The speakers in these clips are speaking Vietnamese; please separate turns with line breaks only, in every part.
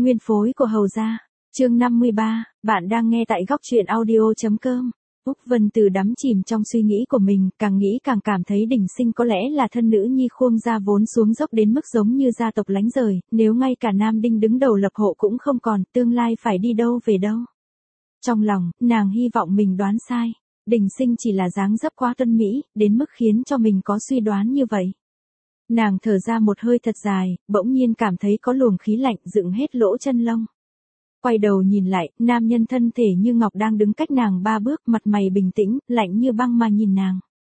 Nguyên phối của Hầu gia. Chương 53, bạn đang nghe tại góc truyện audio.com. Úc Vân Từ đắm chìm trong suy nghĩ của mình, càng nghĩ càng cảm thấy Đình Sinh có lẽ là thân nữ nhi Khuông gia vốn xuống dốc đến mức giống như gia tộc lánh rời, nếu ngay cả Nam Đinh đứng đầu lập hộ cũng không còn, tương lai phải đi đâu về đâu. Trong lòng, nàng hy vọng mình đoán sai. Đình Sinh chỉ là dáng dấp quá tuân mỹ, đến mức khiến cho mình có suy đoán như vậy. Nàng thở ra một hơi thật dài, bỗng nhiên cảm thấy có luồng khí lạnh dựng hết lỗ chân lông. Quay đầu nhìn lại, nam nhân thân thể như ngọc đang đứng cách nàng 3 bước, mặt mày bình tĩnh, lạnh như băng mà nhìn nàng.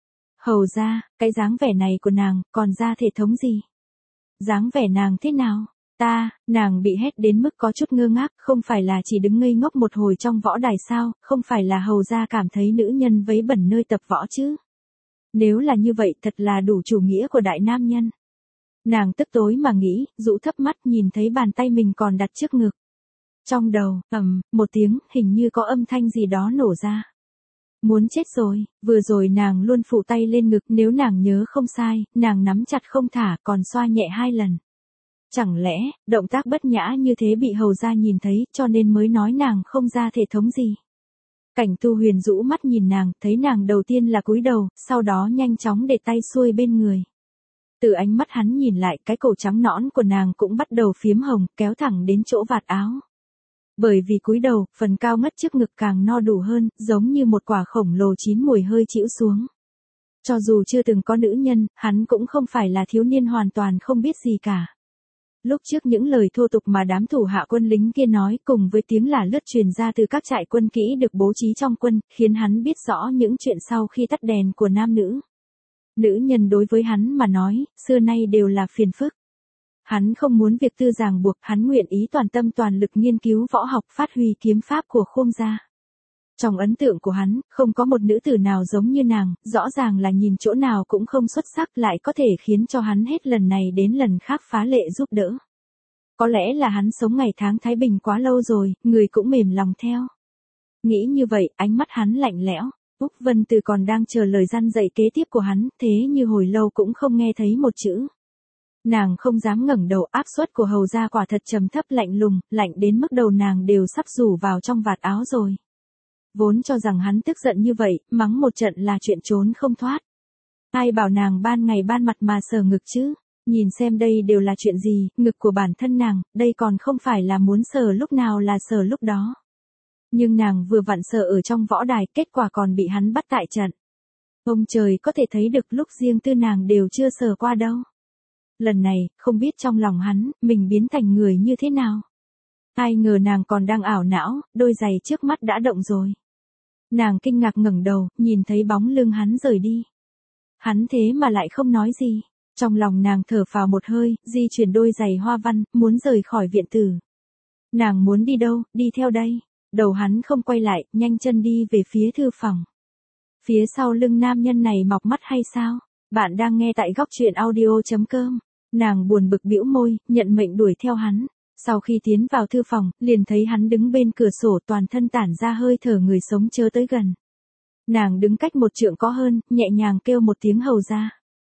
Hầu ra, cái dáng vẻ này của nàng, còn ra thể thống gì? Dáng vẻ nàng thế nào? Nàng bị hét đến mức có chút ngơ ngác, không phải là chỉ đứng ngây ngốc một hồi trong võ đài sao, không phải là hầu ra cảm thấy nữ nhân vấy bẩn nơi tập võ chứ? Nếu là như vậy thật là đủ chủ nghĩa của đại nam nhân. Nàng tức tối mà nghĩ, dụ thấp mắt nhìn thấy bàn tay mình còn đặt trước ngực. Trong đầu, một tiếng, hình như có âm thanh gì đó nổ ra. Muốn chết rồi, vừa rồi nàng luôn phủ tay lên ngực, nếu nàng nhớ không sai, nàng nắm chặt không thả còn xoa nhẹ 2 lần. Chẳng lẽ, động tác bất nhã như thế bị hầu gia nhìn thấy, cho nên mới nói nàng không ra thể thống gì. Cảnh Tu Huyền rũ mắt nhìn nàng, thấy nàng đầu tiên là cúi đầu, sau đó nhanh chóng để tay xuôi bên người. Từ ánh mắt hắn nhìn lại, cái cổ trắng nõn của nàng cũng bắt đầu phiếm hồng, kéo thẳng đến chỗ vạt áo. Bởi vì cúi đầu, phần cao ngất trước ngực càng no đủ hơn, giống như một quả khổng lồ chín mùi hơi chĩu xuống. Cho dù chưa từng có nữ nhân, hắn cũng không phải là thiếu niên hoàn toàn không biết gì cả. Lúc trước những lời thô tục mà đám thủ hạ quân lính kia nói cùng với tiếng là lướt truyền ra từ các trại quân kỹ được bố trí trong quân, khiến hắn biết rõ những chuyện sau khi tắt đèn của nam nữ. Nữ nhân đối với hắn mà nói, xưa nay đều là phiền phức. Hắn không muốn việc tư ràng buộc, hắn nguyện ý toàn tâm toàn lực nghiên cứu võ học, phát huy kiếm pháp của Khuông gia. Trong ấn tượng của hắn, không có một nữ tử nào giống như nàng, rõ ràng là nhìn chỗ nào cũng không xuất sắc, lại có thể khiến cho hắn hết lần này đến lần khác phá lệ giúp đỡ. Có lẽ là hắn sống ngày tháng thái bình quá lâu rồi, người cũng mềm lòng theo. Nghĩ như vậy, ánh mắt hắn lạnh lẽo. Úc Vân Từ còn đang chờ lời răn dạy kế tiếp của hắn, thế như hồi lâu cũng không nghe thấy một chữ. Nàng không dám ngẩng đầu, áp suất của hầu gia quả thật trầm thấp lạnh lùng, lạnh đến mức đầu nàng đều sắp rủ vào trong vạt áo rồi. Vốn cho rằng hắn tức giận như vậy, mắng một trận là chuyện trốn không thoát. Ai bảo nàng ban ngày ban mặt mà sờ ngực chứ? Nhìn xem đây đều là chuyện gì, ngực của bản thân nàng, đây còn không phải là muốn sờ lúc nào là sờ lúc đó. Nhưng nàng vừa vặn sờ ở trong võ đài, kết quả còn bị hắn bắt tại trận. Ông trời có thể thấy được lúc riêng tư nàng đều chưa sờ qua đâu. Lần này, không biết trong lòng hắn, mình biến thành người như thế nào. Ai ngờ nàng còn đang ảo não, đôi giày trước mắt đã động rồi. Nàng kinh ngạc ngẩng đầu, nhìn thấy bóng lưng hắn rời đi. Hắn thế mà lại không nói gì. Trong lòng nàng thở phào một hơi, di chuyển đôi giày hoa văn, muốn rời khỏi viện tử. Nàng muốn đi đâu, đi theo đây. Đầu hắn không quay lại, nhanh chân đi về phía thư phòng. Phía sau lưng nam nhân này mọc mắt hay sao? Bạn đang nghe tại góc truyện audio.com. Nàng buồn bực bĩu môi, nhận mệnh đuổi theo hắn. Sau khi tiến vào thư phòng, liền thấy hắn đứng bên cửa sổ, toàn thân tản ra hơi thở người sống chớ tới gần. Nàng đứng cách 1 trượng có hơn, nhẹ nhàng kêu một tiếng hầu ra.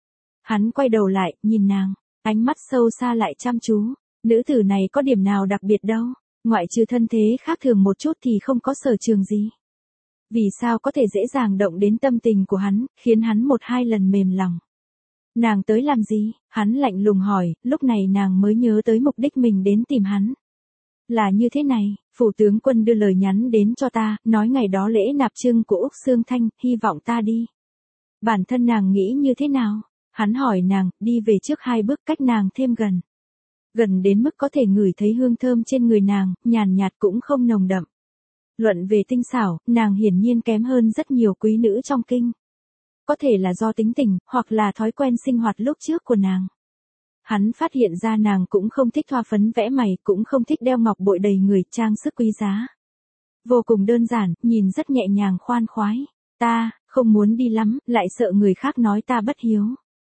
Hắn quay đầu lại, nhìn nàng, ánh mắt sâu xa lại chăm chú. Nữ tử này có điểm nào đặc biệt đâu, ngoại trừ thân thế khác thường một chút thì không có sở trường gì. Vì sao có thể dễ dàng động đến tâm tình của hắn, khiến hắn 1-2 lần mềm lòng. Nàng tới làm gì? Hắn lạnh lùng hỏi, lúc này nàng mới nhớ tới mục đích mình đến tìm hắn. Là như thế này, phủ tướng quân đưa lời nhắn đến cho ta, nói ngày đó lễ nạp trưng của Úc Sương Thanh, hy vọng ta đi. Bản thân nàng nghĩ như thế nào? Hắn hỏi nàng, đi về trước 2 bước cách nàng thêm gần. Gần đến mức có thể ngửi thấy hương thơm trên người nàng, nhàn nhạt cũng không nồng đậm. Luận về tinh xảo, nàng hiển nhiên kém hơn rất nhiều quý nữ trong kinh. Có thể là do tính tình, hoặc là thói quen sinh hoạt lúc trước của nàng. Hắn phát hiện ra nàng cũng không thích thoa phấn vẽ mày, cũng không thích đeo ngọc bội đầy người, trang sức quý giá. Vô cùng đơn giản, nhìn rất nhẹ nhàng khoan khoái. Ta, không muốn đi lắm, lại sợ người khác nói ta bất hiếu.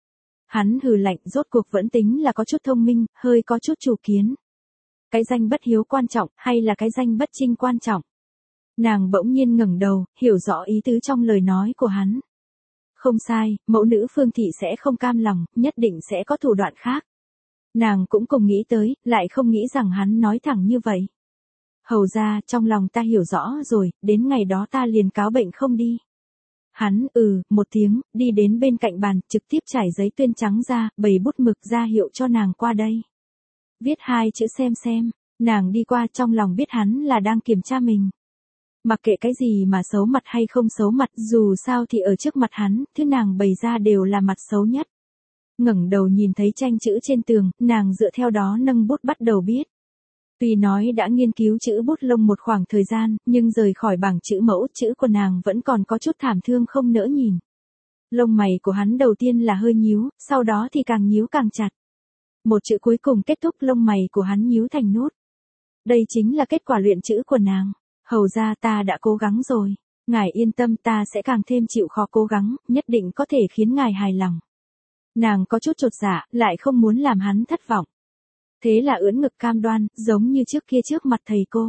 Hắn hừ lạnh, rốt cuộc vẫn tính là có chút thông minh, hơi có chút chủ kiến. Cái danh bất hiếu quan trọng, hay là cái danh bất trinh quan trọng? Nàng bỗng nhiên ngẩng đầu, hiểu rõ ý tứ trong lời nói của hắn. Không sai, mẫu nữ Phương Thị sẽ không cam lòng, nhất định sẽ có thủ đoạn khác. Nàng cũng cùng nghĩ tới, lại không nghĩ rằng hắn nói thẳng như vậy. Hầu ra, trong lòng ta hiểu rõ rồi, đến ngày đó ta liền cáo bệnh không đi. Hắn, một tiếng, đi đến bên cạnh bàn, trực tiếp trải giấy tuyên trắng ra, bày bút mực ra hiệu cho nàng qua đây. Viết 2 chữ xem, nàng đi qua trong lòng biết hắn là đang kiểm tra mình. Mặc kệ cái gì mà xấu mặt hay không xấu mặt, dù sao thì ở trước mặt hắn, thứ nàng bày ra đều là mặt xấu nhất. Ngẩng đầu nhìn thấy tranh chữ trên tường, nàng dựa theo đó nâng bút bắt đầu viết. Tuy nói đã nghiên cứu chữ bút lông một khoảng thời gian, nhưng rời khỏi bảng chữ mẫu, chữ của nàng vẫn còn có chút thảm thương không nỡ nhìn. Lông mày của hắn đầu tiên là hơi nhíu, sau đó thì càng nhíu càng chặt. Một chữ cuối cùng kết thúc lông mày của hắn nhíu thành nút. Đây chính là kết quả luyện chữ của nàng. Hầu ra ta đã cố gắng rồi. Ngài yên tâm, ta sẽ càng thêm chịu khó cố gắng, nhất định có thể khiến ngài hài lòng. Nàng có chút chột dạ, lại không muốn làm hắn thất vọng. Thế là ưỡn ngực cam đoan, giống như trước kia trước mặt thầy cô.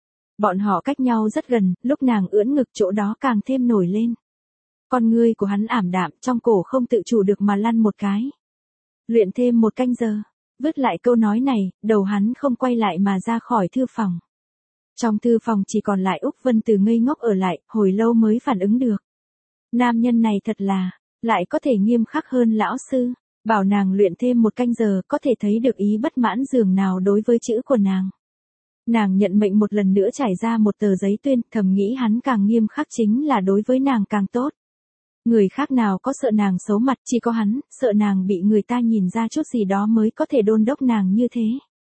Bọn họ cách nhau rất gần, lúc nàng ưỡn ngực chỗ đó càng thêm nổi lên. Con ngươi của hắn ảm đạm, trong cổ không tự chủ được mà lăn một cái. Luyện thêm 1 canh giờ. Vứt lại câu nói này, đầu hắn không quay lại mà ra khỏi thư phòng. Trong thư phòng chỉ còn lại Úc Vân Từ ngây ngốc ở lại, hồi lâu mới phản ứng được. Nam nhân này thật là, lại có thể nghiêm khắc hơn lão sư, bảo nàng luyện thêm 1 canh giờ, có thể thấy được ý bất mãn dường nào đối với chữ của nàng. Nàng nhận mệnh một lần nữa trải ra một tờ giấy tuyên, thầm nghĩ hắn càng nghiêm khắc chính là đối với nàng càng tốt. Người khác nào có sợ nàng xấu mặt, chỉ có hắn, sợ nàng bị người ta nhìn ra chút gì đó mới có thể đôn đốc nàng như thế.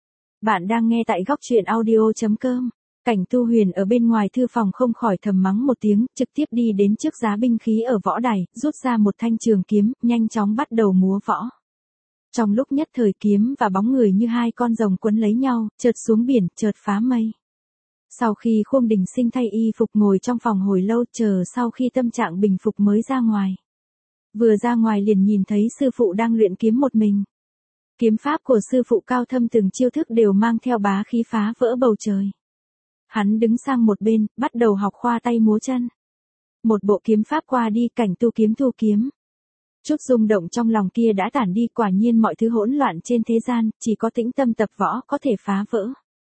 Bạn đang nghe tại góc truyện audio.com. Cảnh Tu Huyền ở bên ngoài thư phòng không khỏi thầm mắng một tiếng, trực tiếp đi đến trước giá binh khí ở võ đài, rút ra một thanh trường kiếm, nhanh chóng bắt đầu múa võ. Trong lúc nhất thời kiếm và bóng người như 2 con rồng quấn lấy nhau, chợt xuống biển, chợt phá mây. Sau khi Khuông Đình Sinh thay y phục ngồi trong phòng hồi lâu, chờ sau khi tâm trạng bình phục mới ra ngoài. Vừa ra ngoài liền nhìn thấy sư phụ đang luyện kiếm một mình. Kiếm pháp của sư phụ cao thâm, từng chiêu thức đều mang theo bá khí phá vỡ bầu trời. Hắn đứng sang một bên, bắt đầu học khoa tay múa chân. Một bộ kiếm pháp qua đi, Cảnh Tu kiếm thu kiếm. Chút rung động trong lòng kia đã tản đi, quả nhiên mọi thứ hỗn loạn trên thế gian, chỉ có tĩnh tâm tập võ có thể phá vỡ.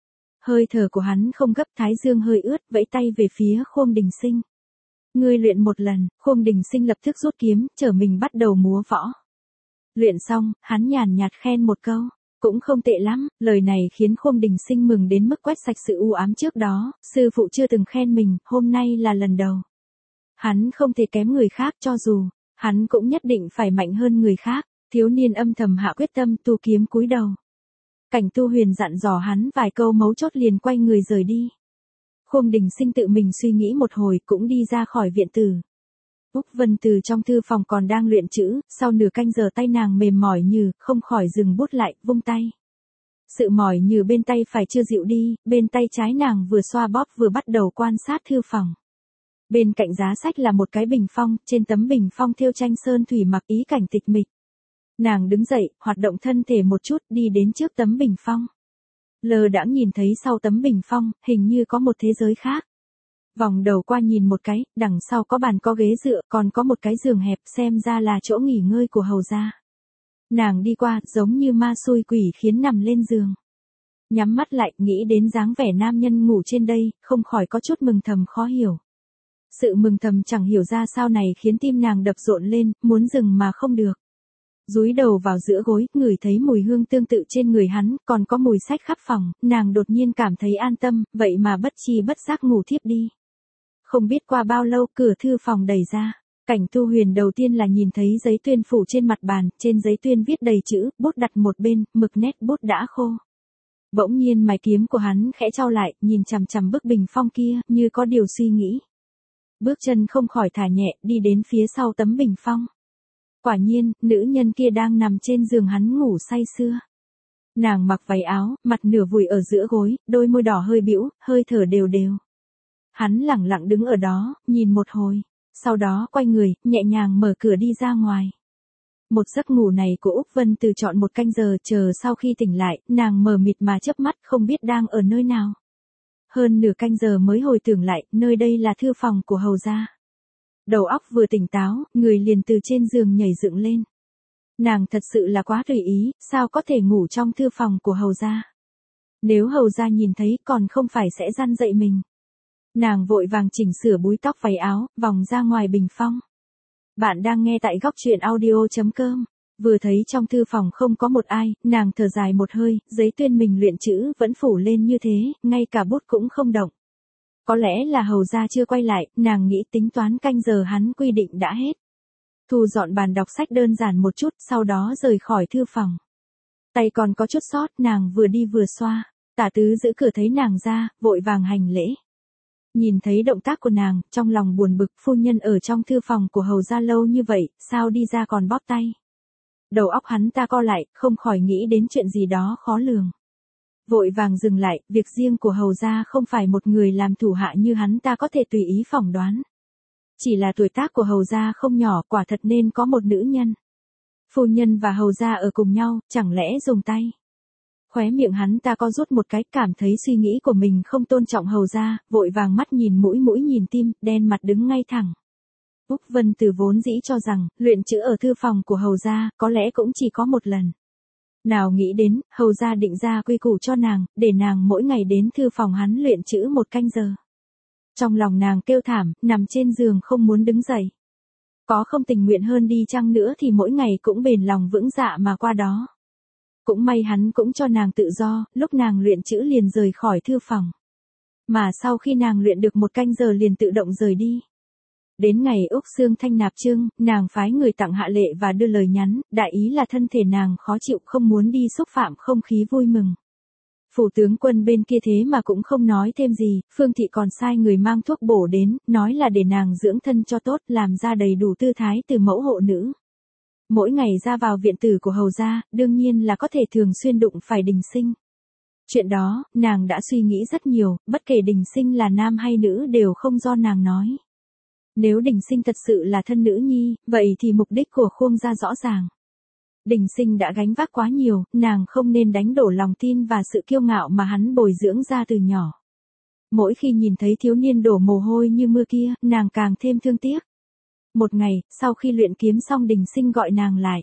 Hơi thở của hắn không gấp, thái dương hơi ướt, vẫy tay về phía Khuông Đình Sinh. Ngươi luyện một lần, Khuông Đình Sinh lập tức rút kiếm, trở mình bắt đầu múa võ. Luyện xong, hắn nhàn nhạt khen một câu. Cũng không tệ lắm, lời này khiến Khuông Đình Sinh mừng đến mức quét sạch sự u ám trước đó, sư phụ chưa từng khen mình, hôm nay là lần đầu. Hắn không thể kém người khác, cho dù, hắn cũng nhất định phải mạnh hơn người khác, thiếu niên âm thầm hạ quyết tâm, tu kiếm cúi đầu. Cảnh Tu Huyền dặn dò hắn vài câu mấu chốt liền quay người rời đi. Khuông Đình Sinh tự mình suy nghĩ một hồi cũng đi ra khỏi viện tử. Úc Vân Từ trong thư phòng còn đang luyện chữ, sau nửa canh giờ tay nàng mềm mỏi như, không khỏi dừng bút lại, vung tay. Sự mỏi như bên tay phải chưa dịu đi, bên tay trái nàng vừa xoa bóp vừa bắt đầu quan sát thư phòng. Bên cạnh giá sách là một cái bình phong, trên tấm bình phong thêu tranh sơn thủy mặc, ý cảnh tịch mịch. Nàng đứng dậy, hoạt động thân thể một chút, đi đến trước tấm bình phong. Lờ đãng nhìn thấy sau tấm bình phong, hình như có một thế giới khác. Vòng đầu qua nhìn một cái, đằng sau có bàn có ghế dựa, còn có một cái giường hẹp, xem ra là chỗ nghỉ ngơi của hầu gia. Nàng đi qua, giống như ma xui quỷ khiến nằm lên giường. Nhắm mắt lại, nghĩ đến dáng vẻ nam nhân ngủ trên đây, không khỏi có chút mừng thầm khó hiểu. Sự mừng thầm chẳng hiểu ra sao này khiến tim nàng đập rộn lên, muốn dừng mà không được. Dúi đầu vào giữa gối, ngửi thấy mùi hương tương tự trên người hắn, còn có mùi sách khắp phòng, nàng đột nhiên cảm thấy an tâm, vậy mà bất chi bất giác ngủ thiếp đi. Không biết qua bao lâu, cửa thư phòng đẩy ra. Cảnh Tu Huyền đầu tiên là nhìn thấy giấy tuyên phủ trên mặt bàn, trên giấy tuyên viết đầy chữ, bút đặt một bên, mực nét bút đã khô. Bỗng nhiên mày kiếm của hắn khẽ chau lại, nhìn chằm chằm bức bình phong kia, như có điều suy nghĩ. Bước chân không khỏi thả nhẹ, đi đến phía sau tấm bình phong. Quả nhiên, nữ nhân kia đang nằm trên giường hắn ngủ say sưa. Nàng mặc váy áo, mặt nửa vùi ở giữa gối, đôi môi đỏ hơi bĩu, hơi thở đều đều. Hắn lẳng lặng đứng ở đó, nhìn một hồi, sau đó quay người, nhẹ nhàng mở cửa đi ra ngoài. Một giấc ngủ này của Úc Vân Từ chọn 1 canh giờ, chờ sau khi tỉnh lại, nàng mờ mịt mà chớp mắt, không biết đang ở nơi nào. Hơn nửa canh giờ mới hồi tưởng lại, nơi đây là thư phòng của hầu gia. Đầu óc vừa tỉnh táo, người liền từ trên giường nhảy dựng lên. Nàng thật sự là quá tùy ý, sao có thể ngủ trong thư phòng của hầu gia. Nếu hầu gia nhìn thấy còn không phải sẽ răn dậy mình. Nàng vội vàng chỉnh sửa búi tóc váy áo, vòng ra ngoài bình phong. Bạn đang nghe tại góc truyện audio.com. Vừa thấy trong thư phòng không có một ai, nàng thở dài một hơi, giấy tuyên mình luyện chữ vẫn phủ lên như thế, ngay cả bút cũng không động. Có lẽ là hầu gia chưa quay lại, nàng nghĩ tính toán canh giờ hắn quy định đã hết. Thu dọn bàn đọc sách đơn giản một chút, sau đó rời khỏi thư phòng. Tay còn có chút sót, nàng vừa đi vừa xoa. Tả tứ giữ cửa thấy nàng ra, vội vàng hành lễ. Nhìn thấy động tác của nàng, trong lòng buồn bực, phu nhân ở trong thư phòng của hầu gia lâu như vậy, sao đi ra còn bóp tay. Đầu óc hắn ta co lại, không khỏi nghĩ đến chuyện gì đó khó lường. Vội vàng dừng lại, việc riêng của hầu gia không phải một người làm thủ hạ như hắn ta có thể tùy ý phỏng đoán. Chỉ là tuổi tác của hầu gia không nhỏ, quả thật nên có một nữ nhân. Phu nhân và hầu gia ở cùng nhau, chẳng lẽ dùng tay. Khóe miệng hắn ta co rút một cái, cảm thấy suy nghĩ của mình không tôn trọng hầu gia, vội vàng mắt nhìn mũi mũi nhìn tim, đen mặt đứng ngay thẳng. Úc Vân Từ vốn dĩ cho rằng, luyện chữ ở thư phòng của hầu gia, có lẽ cũng chỉ có một lần. Nào nghĩ đến, hầu gia định ra quy củ cho nàng, để nàng mỗi ngày đến thư phòng hắn luyện chữ một canh giờ. Trong lòng nàng kêu thảm, nằm trên giường không muốn đứng dậy. Có không tình nguyện hơn đi chăng nữa thì mỗi ngày cũng bền lòng vững dạ mà qua đó. Cũng may hắn cũng cho nàng tự do, lúc nàng luyện chữ liền rời khỏi thư phòng. Mà sau khi nàng luyện được một canh giờ liền tự động rời đi. Đến ngày Úc Xương Thanh nạp chương, nàng phái người tặng hạ lệ và đưa lời nhắn, đại ý là thân thể nàng khó chịu không muốn đi xúc phạm không khí vui mừng. Phủ tướng quân bên kia thế mà cũng không nói thêm gì, Phương Thị còn sai người mang thuốc bổ đến, nói là để nàng dưỡng thân cho tốt, làm ra đầy đủ tư thái từ mẫu hộ nữ. Mỗi ngày ra vào viện tử của hầu gia, đương nhiên là có thể thường xuyên đụng phải Đình Sinh. Chuyện đó, nàng đã suy nghĩ rất nhiều, bất kể Đình Sinh là nam hay nữ đều không do nàng nói. Nếu Đình Sinh thật sự là thân nữ nhi, vậy thì mục đích của Khuông gia rõ ràng. Đình Sinh đã gánh vác quá nhiều, nàng không nên đánh đổ lòng tin và sự kiêu ngạo mà hắn bồi dưỡng ra từ nhỏ. Mỗi khi nhìn thấy thiếu niên đổ mồ hôi như mưa kia, nàng càng thêm thương tiếc. Một ngày, sau khi luyện kiếm xong Đình Sinh gọi nàng lại.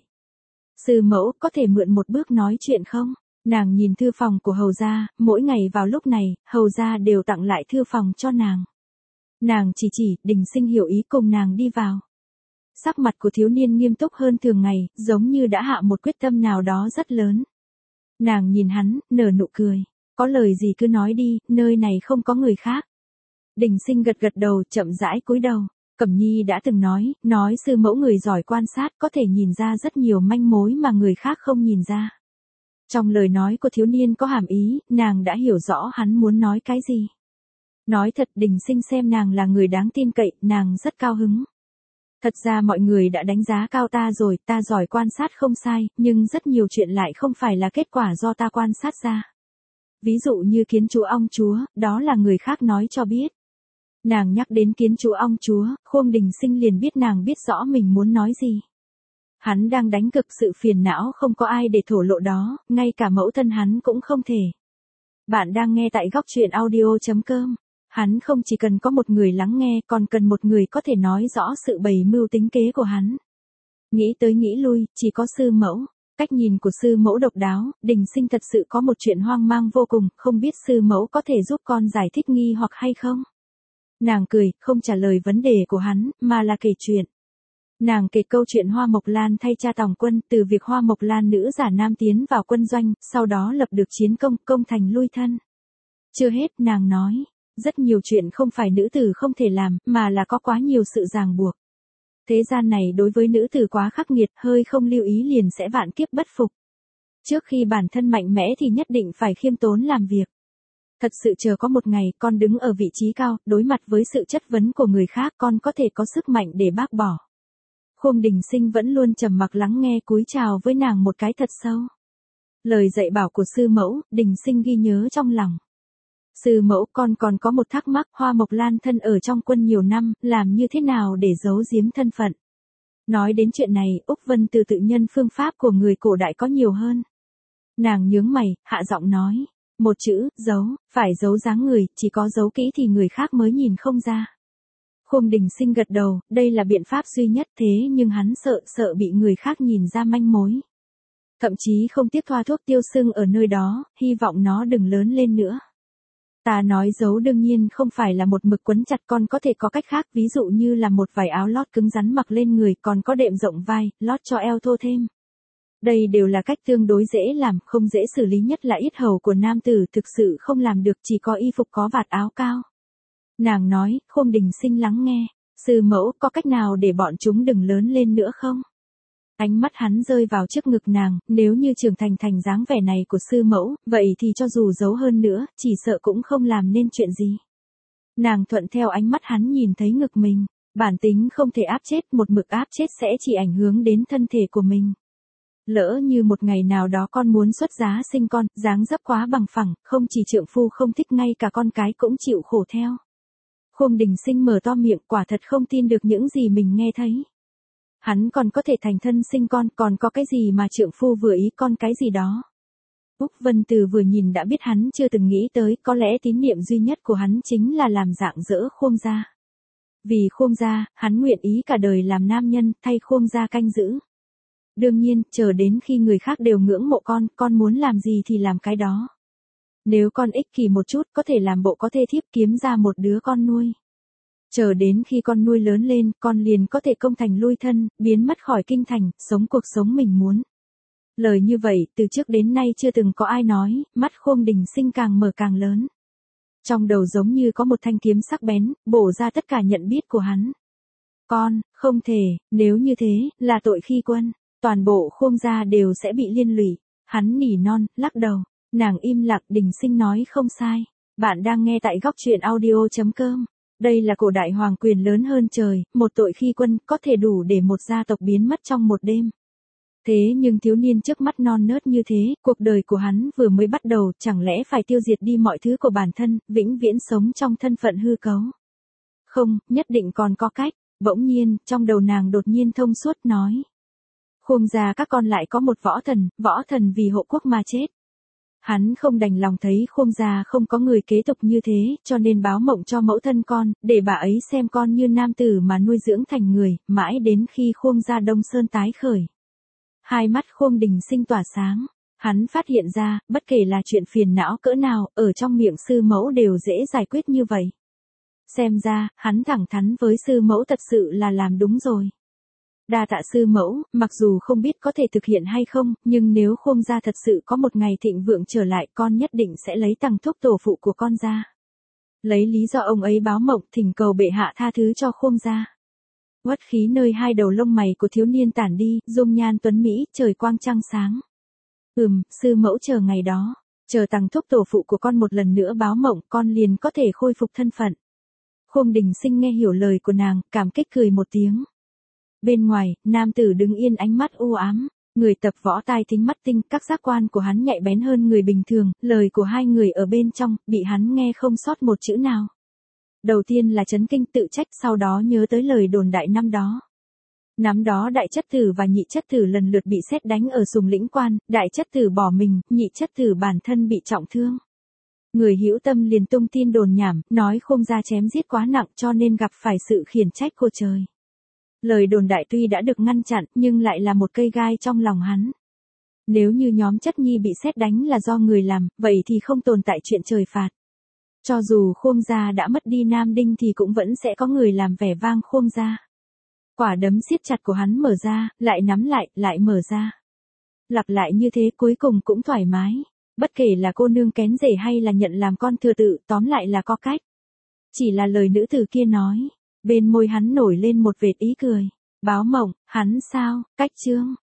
Sư mẫu, có thể mượn một bước nói chuyện không? Nàng nhìn thư phòng của hầu gia, mỗi ngày vào lúc này, hầu gia đều tặng lại thư phòng cho nàng. Nàng chỉ, Đình Sinh hiểu ý cùng nàng đi vào. Sắc mặt của thiếu niên nghiêm túc hơn thường ngày, giống như đã hạ một quyết tâm nào đó rất lớn. Nàng nhìn hắn, nở nụ cười. Có lời gì cứ nói đi, nơi này không có người khác. Đình Sinh gật gật đầu, chậm rãi cúi đầu. Cẩm Nhi đã từng nói sư mẫu người giỏi quan sát có thể nhìn ra rất nhiều manh mối mà người khác không nhìn ra. Trong lời nói của thiếu niên có hàm ý, nàng đã hiểu rõ hắn muốn nói cái gì. Nói thật, Đình Sinh xem nàng là người đáng tin cậy, nàng rất cao hứng. Thật ra mọi người đã đánh giá cao ta rồi, ta giỏi quan sát không sai, nhưng rất nhiều chuyện lại không phải là kết quả do ta quan sát ra. Ví dụ như kiến chúa ong chúa, đó là người khác nói cho biết. Nàng nhắc đến kiến chúa ong chúa, Khuông Đình Sinh liền biết nàng biết rõ mình muốn nói gì. Hắn đang đánh cực sự phiền não không có ai để thổ lộ đó, ngay cả mẫu thân hắn cũng không thể. Bạn đang nghe tại góc truyện audio.com. Hắn không chỉ cần có một người lắng nghe, còn cần một người có thể nói rõ sự bày mưu tính kế của hắn. Nghĩ tới nghĩ lui, chỉ có sư mẫu. Cách nhìn của sư mẫu độc đáo, Đình Sinh thật sự có một chuyện hoang mang vô cùng, không biết sư mẫu có thể giúp con giải thích nghi hoặc hay không. Nàng cười, không trả lời vấn đề của hắn, mà là kể chuyện. Nàng kể câu chuyện Hoa Mộc Lan thay cha tòng quân, từ việc Hoa Mộc Lan nữ giả nam tiến vào quân doanh, sau đó lập được chiến công, công thành lui thân. Chưa hết, nàng nói, rất nhiều chuyện không phải nữ tử không thể làm, mà là có quá nhiều sự ràng buộc. Thế gian này đối với nữ tử quá khắc nghiệt, hơi không lưu ý liền sẽ vạn kiếp bất phục. Trước khi bản thân mạnh mẽ thì nhất định phải khiêm tốn làm việc. Thật sự chờ có một ngày con đứng ở vị trí cao, đối mặt với sự chất vấn của người khác con có thể có sức mạnh để bác bỏ. Khuông Đình Sinh vẫn luôn trầm mặc lắng nghe cúi chào với nàng một cái thật sâu. Lời dạy bảo của sư mẫu, Đình Sinh ghi nhớ trong lòng. Sư mẫu, con còn có một thắc mắc, Hoa Mộc Lan thân ở trong quân nhiều năm, làm như thế nào để giấu giếm thân phận? Nói đến chuyện này, Úc Vân Từ tự nhân phương pháp của người cổ đại có nhiều hơn. Nàng nhướng mày, hạ giọng nói. Một chữ, giấu, phải giấu dáng người, chỉ có giấu kỹ thì người khác mới nhìn không ra. Khương Đình Sinh gật đầu, đây là biện pháp duy nhất thế nhưng hắn sợ bị người khác nhìn ra manh mối. Thậm chí không tiếc thoa thuốc tiêu sưng ở nơi đó, hy vọng nó đừng lớn lên nữa. Ta nói giấu đương nhiên không phải là một mực quấn chặt, con có thể có cách khác, ví dụ như là một vài áo lót cứng rắn mặc lên người, còn có đệm rộng vai, lót cho eo thô thêm. Đây đều là cách tương đối dễ làm, không dễ xử lý, nhất là yết hầu của nam tử thực sự không làm được, chỉ có y phục có vạt áo cao. Nàng nói, Khương Đình Sinh lắng nghe, sư mẫu có cách nào để bọn chúng đừng lớn lên nữa không? Ánh mắt hắn rơi vào trước ngực nàng, nếu như trưởng thành dáng vẻ này của sư mẫu, vậy thì cho dù giấu hơn nữa, chỉ sợ cũng không làm nên chuyện gì. Nàng thuận theo ánh mắt hắn nhìn thấy ngực mình, bản tính không thể áp chết, một mực áp chết sẽ chỉ ảnh hưởng đến thân thể của mình. Lỡ như một ngày nào đó con muốn xuất giá sinh con, dáng dấp quá bằng phẳng, không chỉ trượng phu không thích, ngay cả con cái cũng chịu khổ theo. Khương Đình Sinh mở to miệng, quả thật không tin được những gì mình nghe thấy. Hắn còn có thể thành thân sinh con, còn có cái gì mà trượng phu vừa ý con cái gì đó. Úc Vân Từ vừa nhìn đã biết hắn chưa từng nghĩ tới, có lẽ tín niệm duy nhất của hắn chính là làm rạng rỡ Khương gia. Vì Khương gia, hắn nguyện ý cả đời làm nam nhân, thay Khương gia canh giữ. Đương nhiên, chờ đến khi người khác đều ngưỡng mộ con muốn làm gì thì làm cái đó. Nếu con ích kỷ một chút, có thể làm bộ có thê thiếp kiếm ra một đứa con nuôi. Chờ đến khi con nuôi lớn lên, con liền có thể công thành lui thân, biến mất khỏi kinh thành, sống cuộc sống mình muốn. Lời như vậy, từ trước đến nay chưa từng có ai nói, mắt Khương Đình Sinh càng mở càng lớn. Trong đầu giống như có một thanh kiếm sắc bén, bổ ra tất cả nhận biết của hắn. Con, không thể, nếu như thế, là tội khi quân, toàn bộ Khương gia đều sẽ bị liên lụy. Hắn nỉ non, lắc đầu, nàng im lặng. Đình Sinh nói không sai. Bạn đang nghe tại góc truyện audio.com. Đây là cổ đại hoàng quyền lớn hơn trời, một tội khi quân có thể đủ để một gia tộc biến mất trong một đêm. Thế nhưng thiếu niên trước mắt non nớt như thế, cuộc đời của hắn vừa mới bắt đầu, chẳng lẽ phải tiêu diệt đi mọi thứ của bản thân, vĩnh viễn sống trong thân phận hư cấu? Không, nhất định còn có cách. Bỗng nhiên, trong đầu nàng đột nhiên thông suốt nói. Khương gia các con lại có một võ thần vì hộ quốc mà chết. Hắn không đành lòng thấy Khương gia không có người kế tục như thế, cho nên báo mộng cho mẫu thân con, để bà ấy xem con như nam tử mà nuôi dưỡng thành người, mãi đến khi Khương gia Đông Sơn tái khởi. Hai mắt Khương Đình Sinh tỏa sáng, hắn phát hiện ra, bất kể là chuyện phiền não cỡ nào, ở trong miệng sư mẫu đều dễ giải quyết như vậy. Xem ra, hắn thẳng thắn với sư mẫu thật sự là làm đúng rồi. Đa tạ sư mẫu, mặc dù không biết có thể thực hiện hay không, nhưng nếu Khương gia thật sự có một ngày thịnh vượng trở lại, con nhất định sẽ lấy tằng thúc tổ phụ của con ra. Lấy lý do ông ấy báo mộng, thỉnh cầu bệ hạ tha thứ cho Khương gia. Uất khí nơi hai đầu lông mày của thiếu niên tản đi, dung nhan tuấn mỹ, trời quang trăng sáng. Sư mẫu chờ ngày đó, chờ tằng thúc tổ phụ của con một lần nữa báo mộng, con liền có thể khôi phục thân phận. Khương Đình Sinh nghe hiểu lời của nàng, cảm kích cười một tiếng. Bên ngoài, nam tử đứng yên, ánh mắt u ám, người tập võ tai thính mắt tinh, các giác quan của hắn nhạy bén hơn người bình thường, lời của hai người ở bên trong, bị hắn nghe không sót một chữ nào. Đầu tiên là chấn kinh tự trách, sau đó nhớ tới lời đồn đại năm đó. Năm đó đại chất tử và nhị chất tử lần lượt bị sét đánh ở Sùng Lĩnh Quan, đại chất tử bỏ mình, nhị chất tử bản thân bị trọng thương. Người hữu tâm liền tung tin đồn nhảm, nói Khương gia chém giết quá nặng cho nên gặp phải sự khiển trách của trời. Lời đồn đại tuy đã được ngăn chặn, nhưng lại là một cây gai trong lòng hắn. Nếu như nhóm chất nhi bị sét đánh là do người làm, vậy thì không tồn tại chuyện trời phạt. Cho dù Khương gia đã mất đi Nam Đinh thì cũng vẫn sẽ có người làm vẻ vang Khương gia. Quả đấm siết chặt của hắn mở ra, lại nắm lại mở ra. Lặp lại như thế cuối cùng cũng thoải mái. Bất kể là cô nương kén rể hay là nhận làm con thừa tự, tóm lại là có cách. Chỉ là lời nữ tử kia nói. Bên môi hắn nổi lên một vệt ý cười. Báo mộng, hắn sao, cách chương.